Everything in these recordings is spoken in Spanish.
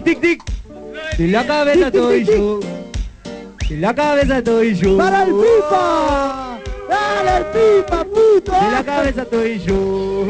tic, tic. De la cabeza estoy yo. De la cabeza estoy yo. ¡Para el pipa! ¡Dale el pipa, puto! De la cabeza estoy yo.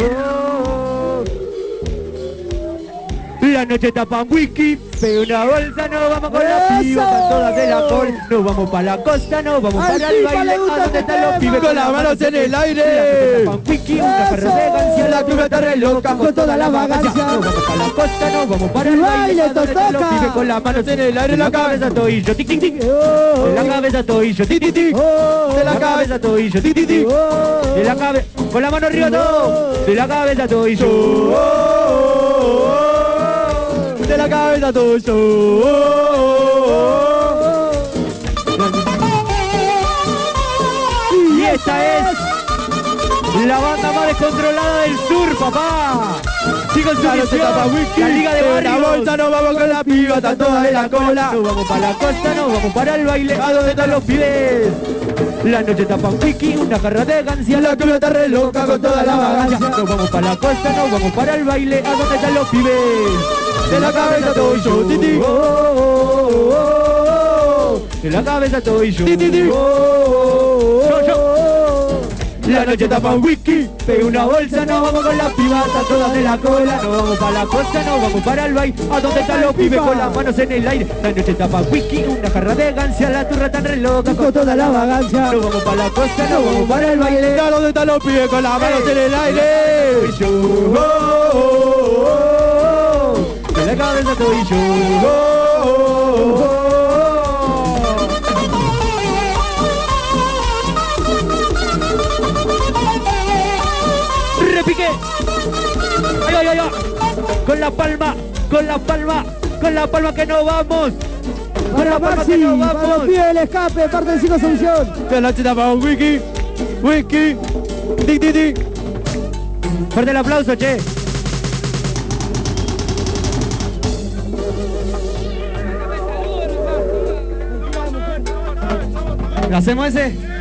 La noche tapan whisky, pega una bolsa, nos vamos con la piba, van todas de la col, nos vamos para la costa, nos vamos Al para el pipa baile, le gusta a donde este están los tema. pibes Con las manos en el aire. La noche tapan whisky, una Eso. perra de canción, La piba está re loca con toda la vagancia. nos vamos para la costa, nos vamos para el Baile, baile, a donde están los totoca. pibes con las manos en el aire, de la la cabeza estoy yo, tic tic tic, Oh, de la cabeza estoy yo, tic tic tic, oh, de la cabeza estoy yo, tic tic tic, oh, de la cabeza, con la mano arriba todo, de la cabeza estoy yo. De la cabeza tuyo. Y esta es la banda más descontrolada del sur, papá. Sigo en su Ya no se misión, tapa whisky. la liga de La barrios. bolsa nos vamos con la piba, está toda de la cola. Nos vamos para la costa, nos vamos para el baile, a donde están los pibes. La noche tapan whisky, una jarra de gancia, La piba está re loca con toda la vagancia. Nos vamos para la costa, nos vamos para el baile, a donde están los pibes. De la cabeza estoy yo, titi. De la cabeza estoy yo. Titi. La noche tapa un whisky, pega una bolsa, nos vamos con las pibatas todas de la cola, nos vamos para la costa, nos vamos para el baile, a donde están los pibes con las manos en el aire. La noche tapa un whisky, una jarra de gancia, la turra tan re loca con toda la vagancia. nos vamos para la costa, nos vamos para el baile. ¿A dónde están los pibes con las manos en el aire? Soy yo. De la cabeza estoy yo. Repiqué. Ay, ay, ay, ay. Con la palma, con la palma, con la palma que nos vamos. Para palma Maxi, que nos para los vamos. pibes del escape, parte de 5 solución. De la chita para un wiki. Wiki. Tic, tic, tic. Fuerte el aplauso, che. ¿Lo hacemos ese?